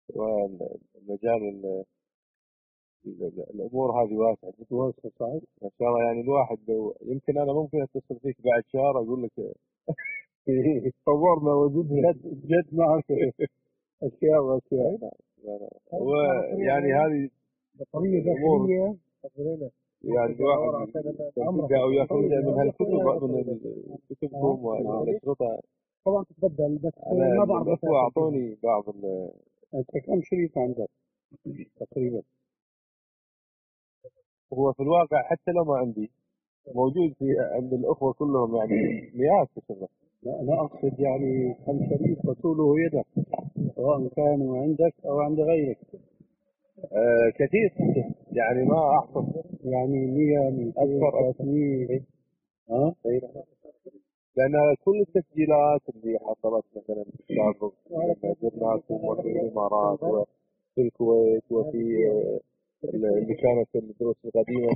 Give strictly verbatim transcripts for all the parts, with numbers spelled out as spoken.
والمجال ال- ال- الامور هذه واسعه جدا. واسعه صحيح ما شاء الله. يعني الواحد لو يمكن انا ممكن اتصل فيك بعد شهر اقول لك طورنا وجدنا جد جد معك اشياء واشياء. لا لا هو يعني هذه بطارية الامور داخلية تقريبا يعني الواحد يستنتجها او ياخذها من هالكتب من كتبكم والاشرطه. طبعا تتبدل بس انا ما بعرف الاخوه اعطوني بعض ال- انت كم شريط عندك تقريبا؟ هو في الواقع حتى لو ما عندي موجود في عند الاخوه كلهم يعني مئات الشغل. لا انا اقصد يعني كم شريط تطوله يدك سواء كانوا عندك او عند غيرك. آه كثير يعني ما احصر. يعني مية مئتين اكثر اكثر ثلاثمية. ها لان كل التسجيلات اللي حصلت مثلا في السابق لما زرناكم وفي الامارات وفي الكويت وفي آه، اللي كانت الدروس القديمه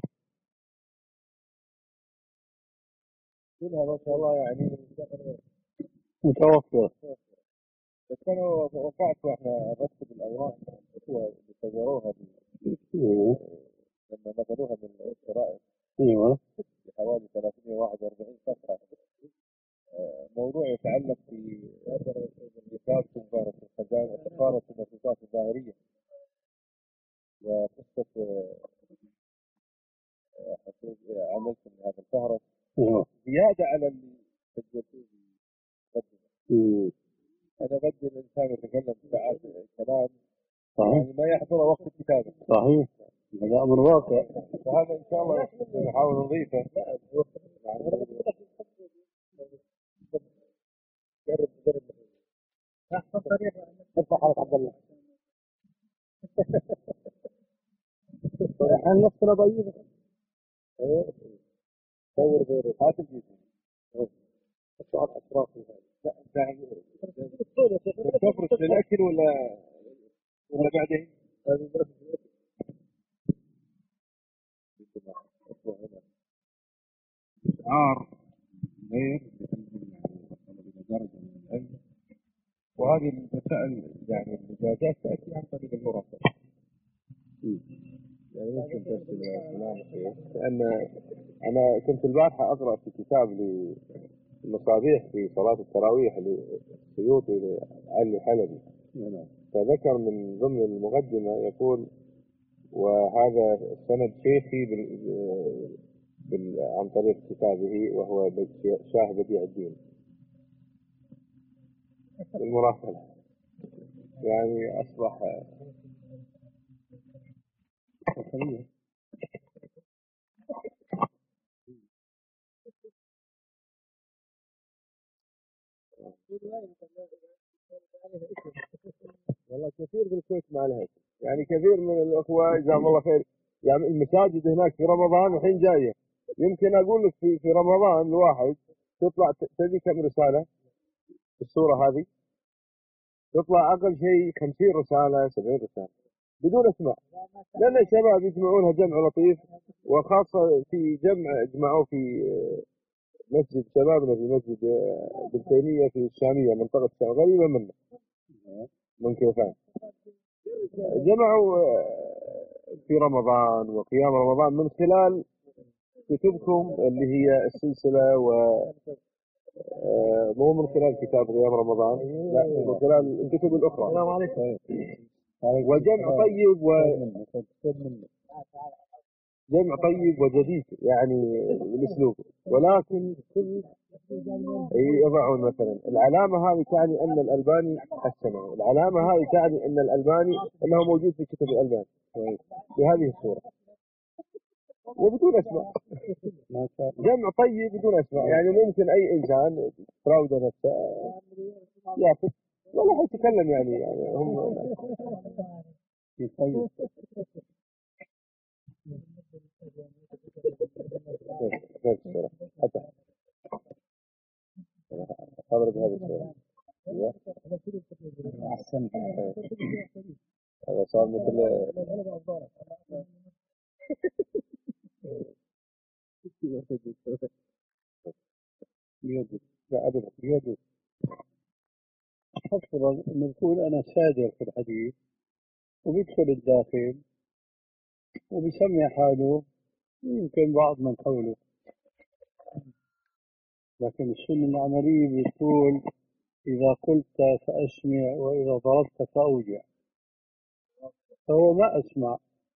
كلها ما شاء الله يعني متوفر. بس انا وقعت واحنا نرتب الاوراق الأخوة اللي صوروها ايوه لما نقلوها من الشرائح ايوه بحوالي ثلاثمئة وواحد وأربعين صفحه. موضوع يتعلق بإيجاد كفارة الخزائن وكفارة النشاطات الظاهرية وقصة آه، حصول آه، عملت من هذا الفهرس ايوه زيادة على اللي سجلتوه مقدمة. أمم. أنا بدي الإنسان يتكلم ساعات كلام صحيح يعني ما يحضره وقت الكتابة. صحيح هذا امر واقع. فهذا إن شاء الله نحاول نضيفه. جرب جرب افتح حلقة عبد الله. احنا نفسنا ضيقة. دور غيره هات الجيش. السؤال اطرافي لا انت تفرش للاكل ولا ولا بعدين؟ شعار غير بدرجة من العلم. وهذه المسائل يعني الإجازات تأتي عن طريق المراسلة. يعني ممكن ترسل فلان الشيخ لأن أنا كنت البارحة أقرأ في كتاب للمصابيح في صلاة التراويح للسيوطي لعلي حلبي فذكر من ضمن المقدمة يقول وهذا سند شيخي بال... بال... عن طريق كتابه وهو شاه بديع الدين المراسلة. يعني أصبح خطير. والله كثير بالكويت ما لها اسم. يعني كثير من الأخوة جزاهم الله خير يعني المساجد هناك في رمضان الحين جاية. يمكن أقول لك في في رمضان الواحد تطلع تدري كم رسالة في الصورة هذه تطلع أقل شيء خمسين رسالة سبعين رسالة بدون اسماء لأن الشباب يجمعونها جمع لطيف وخاصة في جمع جمعوا في مسجد شبابنا في مسجد ابن تيمية في الشامية منطقة الشام قريبة منه من كيفان. جمعوا في رمضان وقيام رمضان من خلال كتبكم اللي هي السلسلة و مو من خلال كتاب قيام رمضان لا من خلال الكتب الأخرى. السلام عليكم. وجمع طيب و جمع طيب وجديد يعني الاسلوب ولكن كل يضعون مثلا العلامه هذه تعني ان الالباني حسنه، العلامه هذه تعني ان الالباني انه موجود في كتب الالباني بهذه الصوره وبدون اسماء. جمع طيب بدون اسماء يعني ممكن اي انسان تراود نفسه ياخذ ولا يتكلم يعني يعني هم طيب غير الصورة حتى أضرب هذه الصورة أحسن. هذا صار مثل لا أبدا يجوز. أفضل نقول أنا سادر في الحديث وبيدخل الداخل وبيسمع حاله ويمكن بعض من حوله. لكن السنة العملية بتقول إذا قلت فأسمع وإذا ضربت فأوجع، فهو ما أسمع.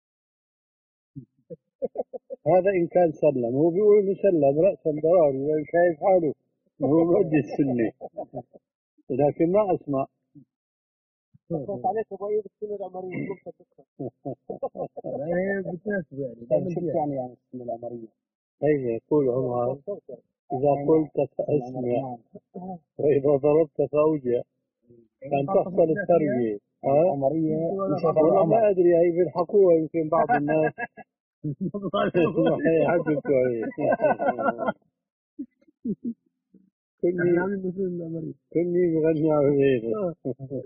هذا إن كان سلم، هو بيقول مسلم رأسا ضراري لأن شايف حاله هو مؤدي السنة، لكن ما أسمع. بس عليك ابو ايوب السنه العمريه قلت هي بتناسب يعني طيب شو يعني يعني السنة العمرية؟ هي يقول عمر إذا قلت فأسمع وإذا ضربت فأوجع، كان تحصل التربية. ها؟ العمرية والله ما أدري، هي بيلحقوها يمكن بعض الناس يحققوا هي. كل كل يغني على غيره.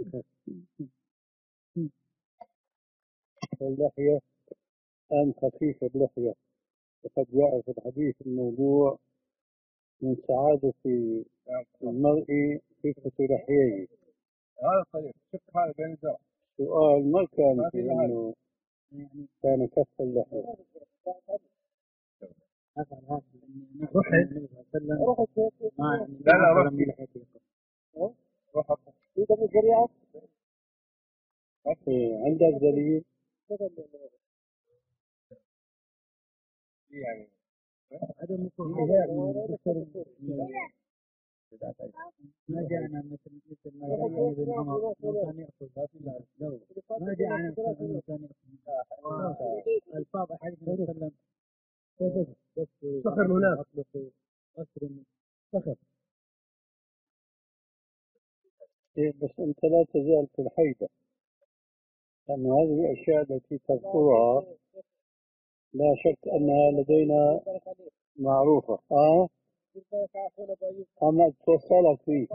اللحية أن خفيف اللحية، وقد جاء في الحديث الموضوع من سعادة المرء خفة لحييه. هذا طريق شوف هذا بين الزرع. سؤال ما كان في إنه كان كف اللحية. رحت لا لا رحت رحت إذا بالجريات إيه، عندك دليل؟ يعني عدم وقوع غذاء ما جاءنا مثل مثل ما جاء ابن عمر لو كان يأكل لو ما جاءنا مثل أنه كان يأكل الفاظ أحاديث النبي صلى الله عليه وسلم سخر هناك أسر سخر. إيه، بس أنت لا تزال في الحيدة، لأن هذه الأشياء التي تذكرها لا شك أنها لدينا معروفة. آه أما توصلك فيه.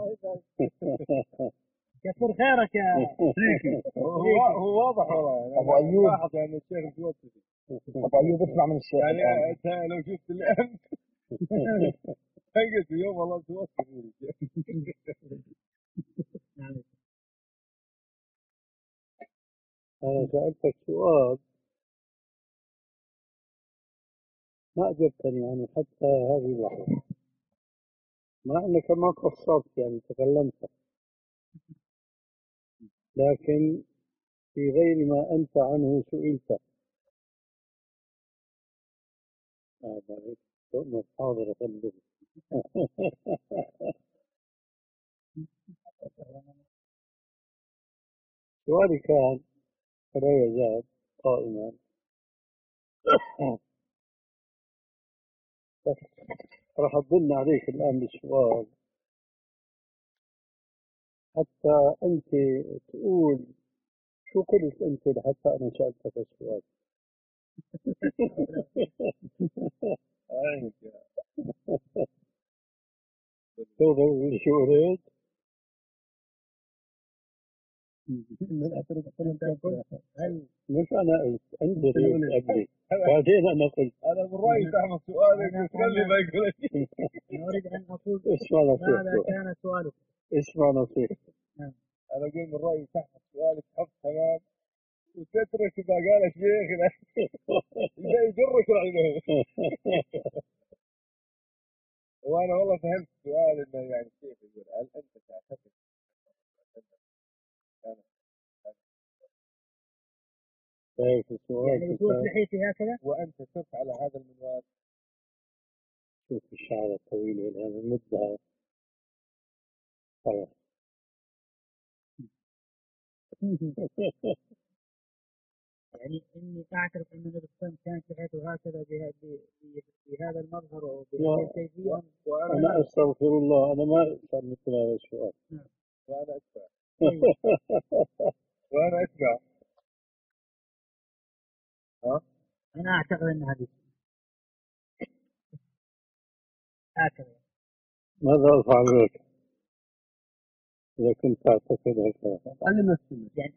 كثر خيرك يا هو هو واضح والله. أبو أيوب لاحظ يعني الشيخ متوسط. أبو أيوب اسمع من الشيخ يعني أنت لو شفت اللي أنت قلت يوم والله متوسط. أنا سألتك سؤال ما أجبتني عنه حتى هذه اللحظة، مع أنك ما قصرت يعني تكلمت، لكن في غير ما أنت عنه سئلت. هذا تؤمر حاضر أفندم. سؤالي كان ولا يزال قائما، بس راح أضن عليك الآن بالسؤال حتى أنت تقول شو قلت أنت حتى أنا سألتك السؤال. تقدر شو قلت؟ مش أنا قلت، أنت قلت قبلي بعدين أنا قلت. أنا من رأيي تعمل سؤالك وتخلي ما يقول. أنا أريد أن أقول اسمع ماذا نصيحتي، كان سؤالك؟ اسمع نصيحتي. أنا أقول من رأيي تحفظ سؤالك حفظ تمام وتترك ما قال شيخنا يجرك عليهم. وأنا والله فهمت السؤال إنه يعني كيف يقول هل أنت تعتقد شايف السؤال؟ يعني بتوصل لحيتي هكذا وأنت سرت على هذا المنوال؟ شوف الشعر الطويل والهذا مدها خلاص. يعني إني أعترف أن النبي صلى الله عليه وسلم كانت لحيته هكذا بهذا المظهر وبهذه الكيفية. أنا أستغفر الله، أنا ما أسأل مثل هذا السؤال. وأنا أسمع وأنا أسمع. ها؟ أنا أعتقد أن هذه هكذا. ماذا أفعل لك إذا كنت تعتقد هكذا؟ علم السنة يعني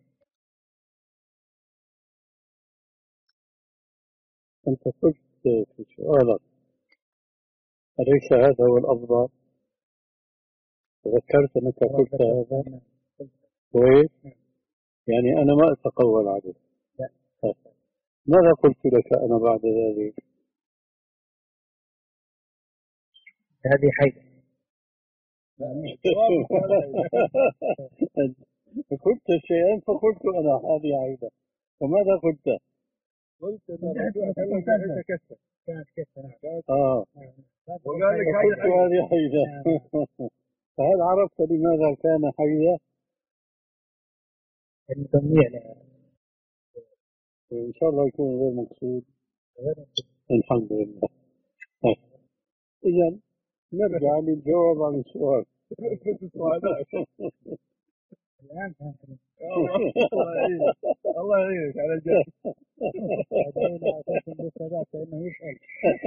أنت قلت في سؤالك أليس هذا هو الأفضل؟ تذكرت أنك قلت هذا كويس؟ يعني أنا ما أتقول عليه. لا. ماذا قلت لك أنا بعد ذلك؟ هذه حيض. قلت شيئا فقلت أنا هذه عيدة، وماذا قلت؟ قلت كانت كسر كانت كسر. آه وقال لك قلت هذه حيدة. فهل عرفت لماذا كان حيدة؟ التنويع. إن شاء الله يكون غير مقصود. الحمد لله. إذا نرجع للجواب عن السؤال. الآن فهمت. الله يعينك الله يعينك على الجد. هذول أساسا بالثبات فإنه يسأل.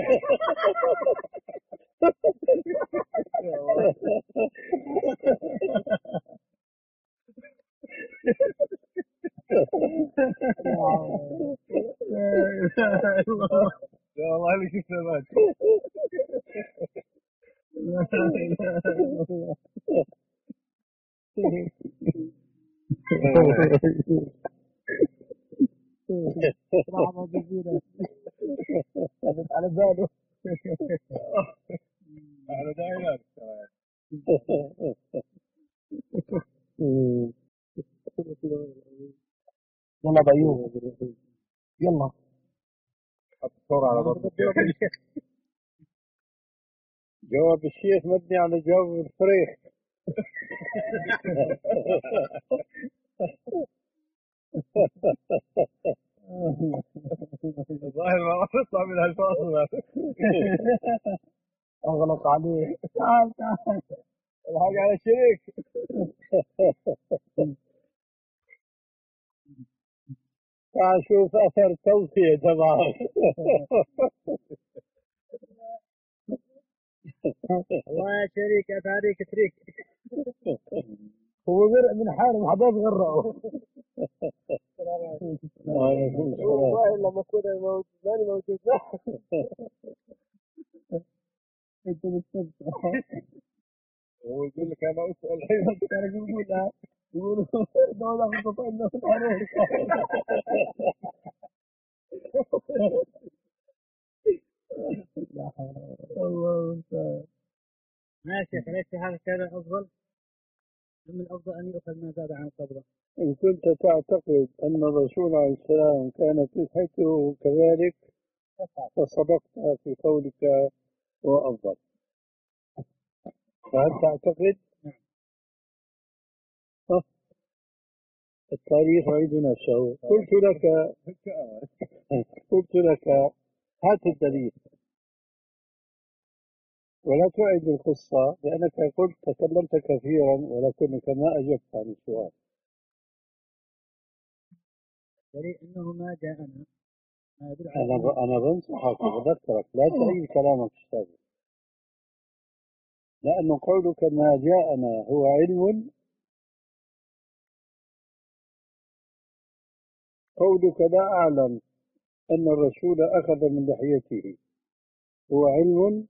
يا الله لك الثبات. على باله. على دائما. يلا بيوم يلا حط الصورة على ضرب. جواب الشيخ مبني على جواب الفريق. الظاهر ما راح يطلع من هالفاصل. اغلق عليه. تعال تعال الحق على الشريك. تعال شوف اثر توصية تبعك. والله يا شريك اتاريك تريك. هو غرق من حاله ما حداش غرقه. والله لما كنت موجود ماني موجود. انت بتسبح. هو يقول لك انا اسال الحين. كان يقول لا يقولوا دولة متطنة في الحروب. لا حول الله المستعان. ماشي يا ليس هذا كذا افضل؟ من الافضل ان يؤخذ ما زاد عن القبضه. إن كنت تعتقد أن الرسول عليه السلام كانت صحته كذلك فصدقت في قولك هو أفضل. فهل تعتقد؟ أه؟ التاريخ يعيد نفسه. قلت لك قلت لك هات الدليل ولا تعد القصة، لأنك قلت تكلمت كثيرا ولكنك ما أجبت عن السؤال. دليل انه ما جاءنا ما يدل على أنا ب... أنا بنصحك وبذكرك لا تعيد كلامك السابق، لأنه قولك ما جاءنا هو علم. قولك لا أعلم أن الرسول أخذ من لحيته هو علم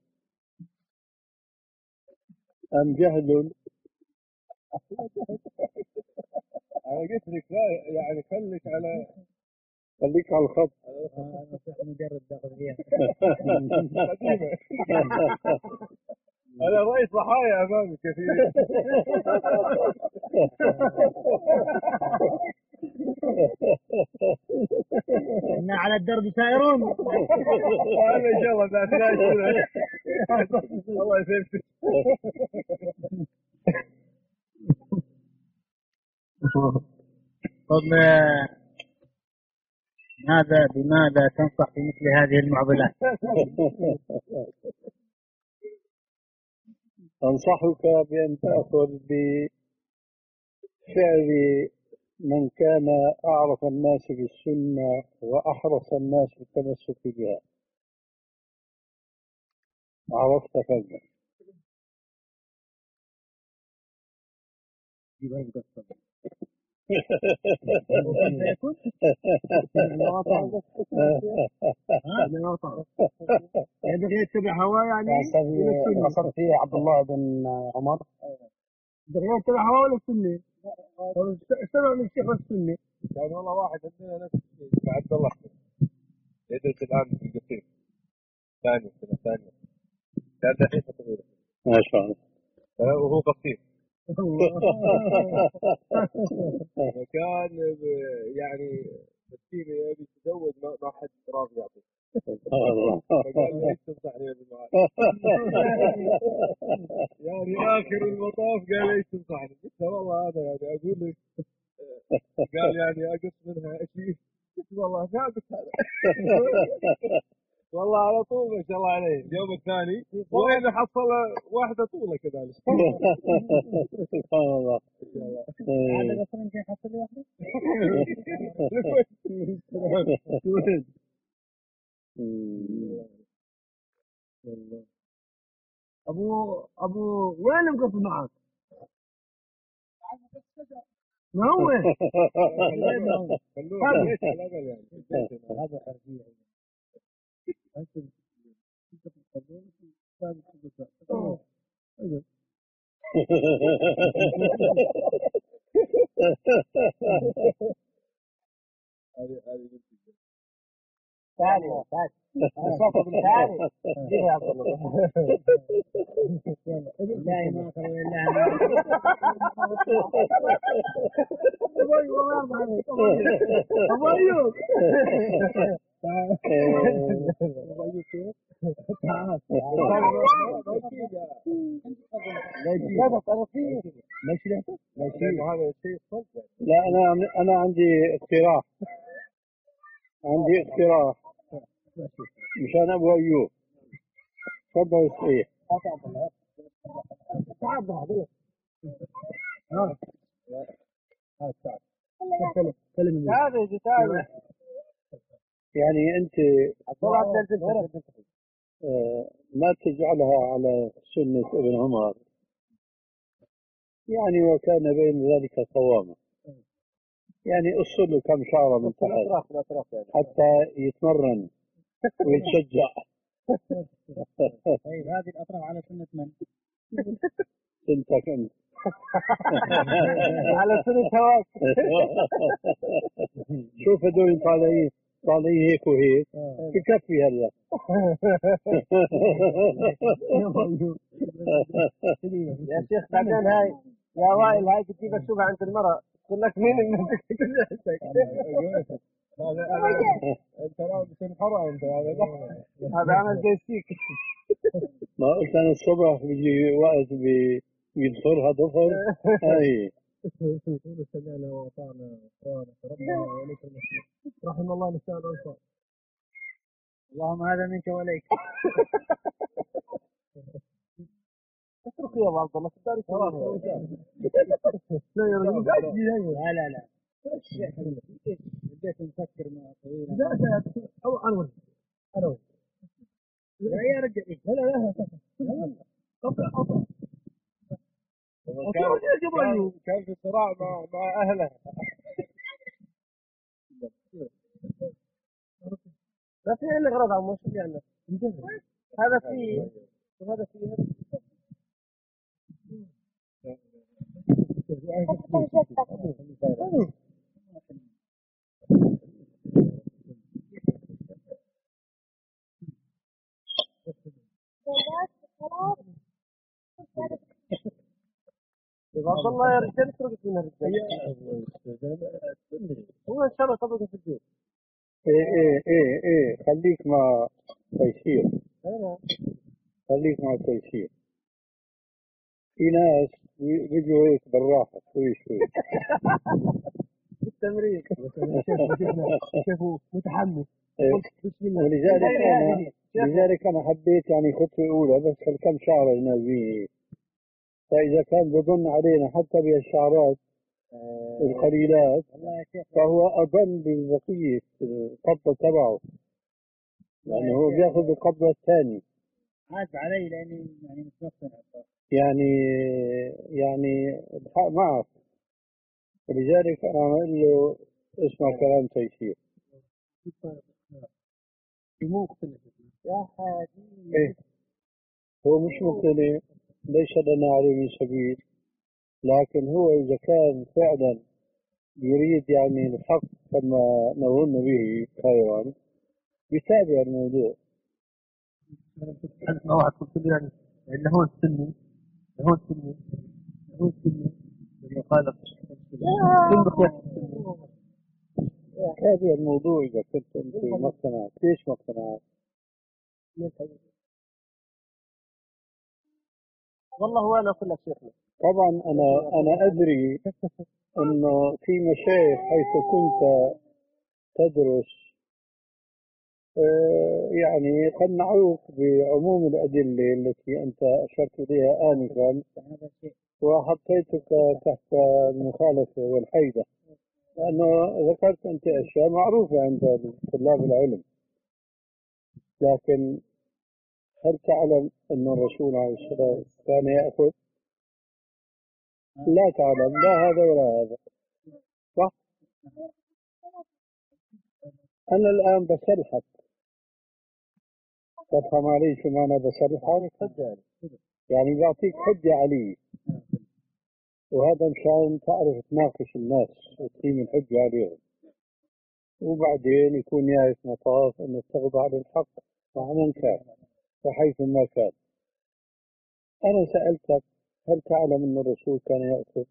أم جهل؟ انا قلت لك لا يعني خليك على خليك على الخط. مجرد تغذية. قديمة. انا رأيت ضحايا امامي كثيرين. إحنا على الدرب سائرون. انا ان شاء الله بعد لا الله يسلمك. طب ماذا بماذا تنصح في مثل هذه المعضلات؟ أنصحك بأن تأخذ بفعل من كان أعرف الناس بالسنة وأحرص الناس بالتمسك بها. عرفت فجأة. يتبع هواه يعني قصد فيه عبد الله بن عمر دخلت تبع ولا السنة؟ سمع من الشيخ السني. كان والله واحد عندنا نفس الشيء اسمه عبد الله يدرس الان في القصيم ثاني سنه ثانيه كان دحين صغير ما شاء الله. وهو قصير فكان يعني مسكين يبي يتزوج ما ما حد راضي يعطيه الله. فقال لي ايش تنصحني يا ابن معاذ؟ يعني اخر المطاف قال ايش تنصحني؟ قلت له والله هذا يعني اقول لك قال يعني اقص منها شيء قلت والله ثابت هذا والله على طول ما شاء الله عليه اليوم الثاني وين حصل واحده طوله كذلك سبحان الله. هذا اصلا يمكن يحصل لي واحده. ابو ابو وين مقص معك؟ ما هو هذا حرفيا انت انت تقدرون ثابت خبز. هذه هذه ثاني ثاني صوت بالثاني جيب يا عبد الله. والله ما اخر والله ابو ايوب لا انا انا عندي اقتراح عندي اقتراح مشان ابو ايوب. تفضل صحيح. يعني انت آه ما تجعلها على سنة ابن عمر، يعني وكان بين ذلك قوامة، يعني قص له كم شعرة من تحت حتى يتمرن ويتشجع. طيب هذه الاطراف على سنه من؟ سنتك انت. على سنه هواك. شوف هذول طالعين طالعين هيك وهيك بكفي هلا. يا شيخ بعدين هاي يا وائل هاي بتجيبك شوفها عند المرأة تقول لك مين الناس انت لا بتنحرى انت هذا هذا عمل زي السيك. ما قلت انا الصبح بيجي وقت بي- بيدخلها ضفر. هاي سمعنا واطعنا غفرانك ربنا واليك المصير رحم الله نساء الانصار. اللهم هذا منك واليك. اترك يا ابو عبد الله تداري خلاص. لا لا لا بديت نفكر مع طويل. لا لا او انا انا لا يا رجل لا لا لا قطع قطع كان كان في صراع مع مع اهله. ما في الا غرض عمو شو يعني هذا فيه وهذا فيه. عبد الله يا رجال اتركت من الرجال هو ان شاء الله طبقه في البيت. ايه ايه ايه ايه خليك مع تيسير، خليك مع تيسير. في ناس بيجوا هيك بالراحة شوي شوي. التمرين شافوا متحمس. ولذلك انا لذلك انا حبيت يعني خطوة اولى بس كم شعرة ينازلين، فاذا كان بظن علينا حتى بهالشعرات القليلات فهو اظن ببقية القبضة تبعه، لانه هو بياخذ القبضة الثانية. عاد علي لاني يعني مش مقتنع. يعني يعني الحق معك، ولذلك انا اقول له اسمع كلام تيسير. مو مقتنع يا حبيبي. إيه هو مش مقتنع، ليس لنا عليه من سبيل، لكن هو إذا كان فعلا يريد يعني الحق كما نظن به خيرا يتابع الموضوع. اوعى تقول لي يعني انه هو السني هو السني هو السني اللي خالف تنبخ يا السني. تابع الموضوع إذا كنت أنت ما اقتنعت. ليش ما اقتنعت؟ والله هو انا اقول لك شيخنا طبعا أنا أنا أدري أنه في مشايخ حيث كنت تدرس آه، يعني قنعوك بعموم الأدلة التي أنت أشرت إليها آنفا وحطيتك تحت المخالفة والحيدة، لأنه ذكرت أنت أشياء معروفة عند طلاب العلم. لكن هل تعلم أن الرسول عليه السلام كان يأخذ؟ لا تعلم لا هذا ولا هذا، صح؟ أنا الآن بصرحك، تفهم علي شو معنى بصرحك؟ يعني بعطيك حجة علي، وهذا مشان تعرف تناقش الناس وتقيم الحجة عليهم، وبعدين يكون نهاية مطاف أن تخضع للحق مع من كان وحيث ما كان. أنا سألتك هل تعلم أن الرسول كان يأكل؟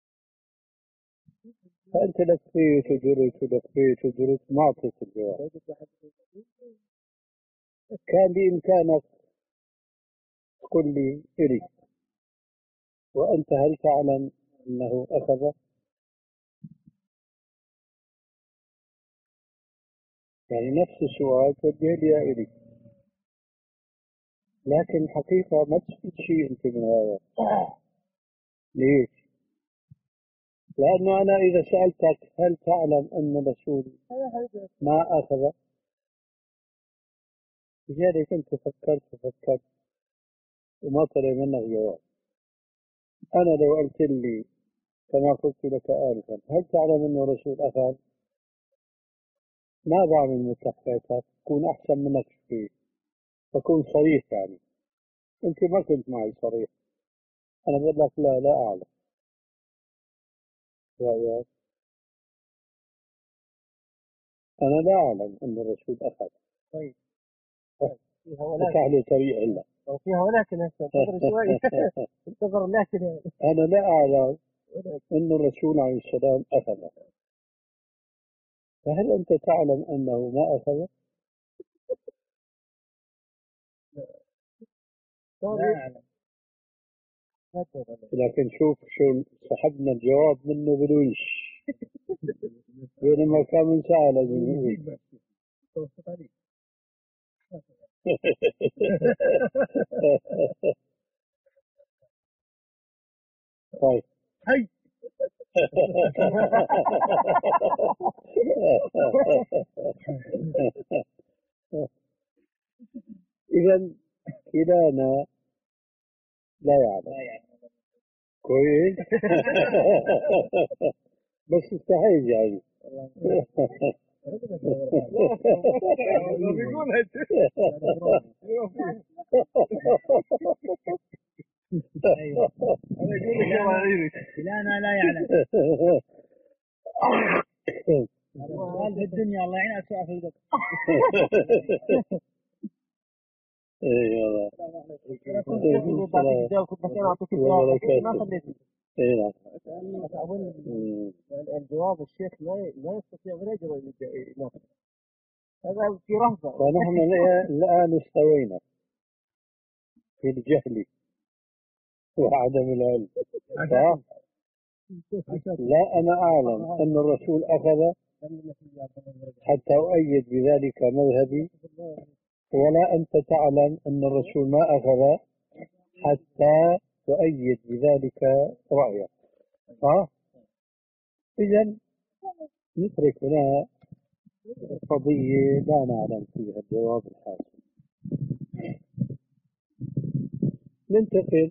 فأنت لفيت ودرت ولفيت ودرت ما أعطيت الجواب. كان بإمكانك تقول لي إلي، وأنت هل تعلم أنه أخذ؟ يعني نفس السؤال توجه لي إلي، لكن الحقيقة ما تفيد شيء أنت من هذا. ليش؟ لأنه أنا إذا سألتك هل تعلم أن الرسول ما أخذ؟ لذلك أنت فكرت وفكرت وما طلع منك جواب. أنا لو قلت لي كما قلت لك آنفا هل تعلم أن الرسول أخذ؟ ما بعمل متحفاتك، تكون أحسن منك شوي، بكون صريح. يعني أنت ما كنت معي صريح، أنا بقول لك لا لا أعلم. رأيك؟ أنا لا أعلم أن الرسول أخذ. طيب فيها فتح له طريق إلا وفيها ولكن هسه انتظر شوي انتظر لكن أنا لا أعلم أن الرسول عليه السلام أخذ. فهل أنت تعلم أنه ما أخذ؟ لا أعلم. لكن شوف شو سحبنا الجواب منه بدونش، بينما كان من ساعة لازم يقول. طيب هي إذا كلانا لا يعلم. كويس. بس استحيل يعني. لا لا يعلم. قال في الدنيا الله يعين أسوأ في القبر. اي والله. اي نعم. الجواب الشيخ لا لا يستطيع ولا يقدر يناقش، هذا في رهبة. فنحن الآن استوينا في الجهل وعدم العلم، صح؟ لا أنا أعلم أن الرسول أخذ حتى أؤيد بذلك مذهبي، ولا أنت تعلم أن الرسول ما أخذ حتى تؤيد بذلك رأيك، صح؟ إذن نترك هنا قضية لا نعلم فيها الجواب الحاسم. ننتقل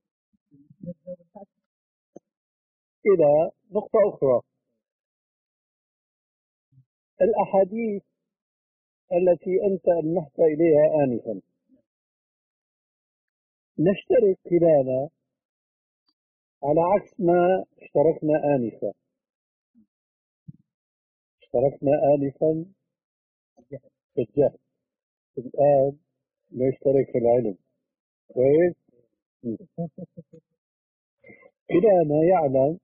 إلى نقطة أخرى، الأحاديث التي أنت ألمحت إليها آنفا. نشترك كلانا على عكس ما اشتركنا آنفا، اشتركنا آنفا في الجهل، الآن نشترك في العلم. كويس؟ كلانا يعلم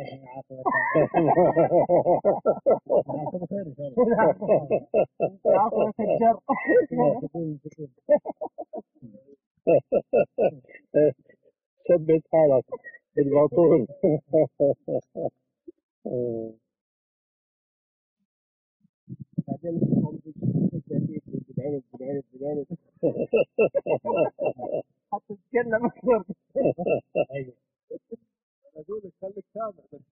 ثبت حالك بالباطول. بعدين بالعلم بالعلم بالعلم حتى تتكلم أكثر. أقول لك خليك سامع بس.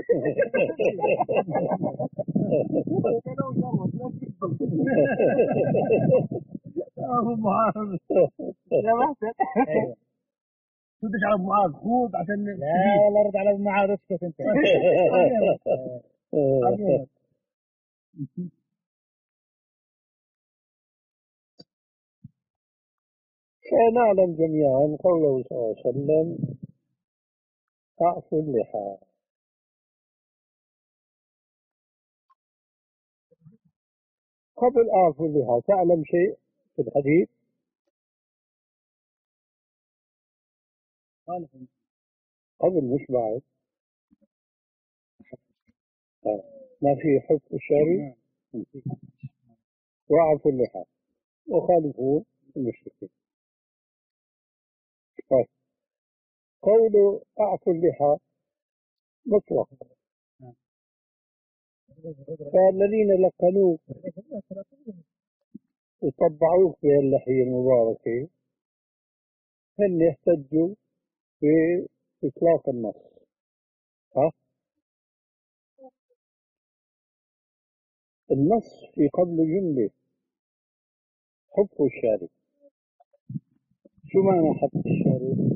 أبو معاذ يا محسن تدش على أبو معاذ خوض عشان لا والله رد على أبو معاذ اسكت أنت. نعلم جميعا قوله صلى الله عليه وسلم أعفوا اللحى. قبل أعفوا اللحى تعلم شيء في الحديث؟ قبل مش بعد. ما في حفظ الشارع وأعفوا اللحى وخالفوا المشركين. طيب قوله أعفوا اللحى مطلق، فالذين لقنوك وطبعوك بهاللحية المباركة هن يحتجوا بإطلاق النص. ها؟ النص في قبل جملة حب الشارع. شو معنى حب الشارع؟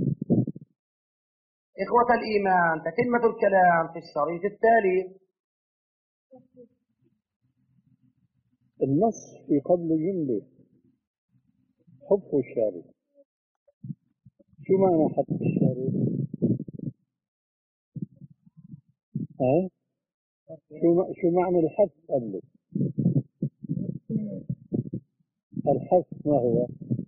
إخوة الإيمان، تتمة الكلام في الشريط التالي. النص في قبل جملة حب الشارع. شو معنى حب الشارع؟ ها؟ شو شو معنى الحث قبله؟ الحث ما هو؟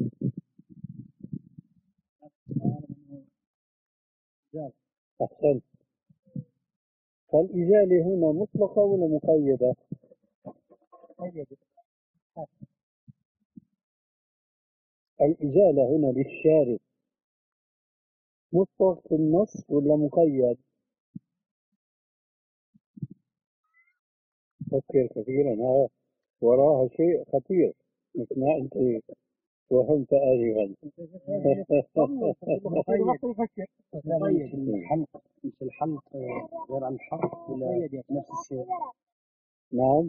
أحسنت. فالإزالة هنا مطلقة ولا مقيدة؟ مقيدة. الإزالة هنا للشارع مطلق في النص ولا مقيد؟ فكر كثيرا، هذا وراها شيء خطير مثل ما أنت وهمت آلفا. الحلق مش الحلق غير عن الحرف ولا نفس الشيء؟ نعم.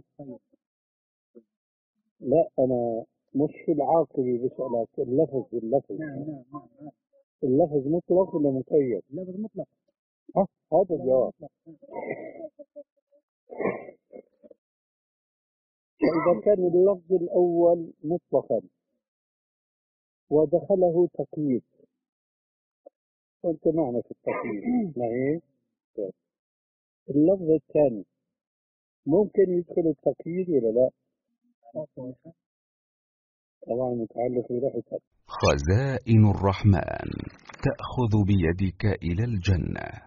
لا أنا مش في العاقبة بسألك، اللفظ اللفظ نعم نعم نعم. اللفظ مطلق ولا مقيد؟ اللفظ مطلق. ها هذا الجواب. فإذا كان اللفظ الأول مطلقا ودخله تقييد، وأنت معنا في التقييد معي، اللفظ الثاني ممكن يدخل التقييد ولا لا؟ طبعا متعلق برحلة خزائن الرحمن تأخذ بيدك إلى الجنة.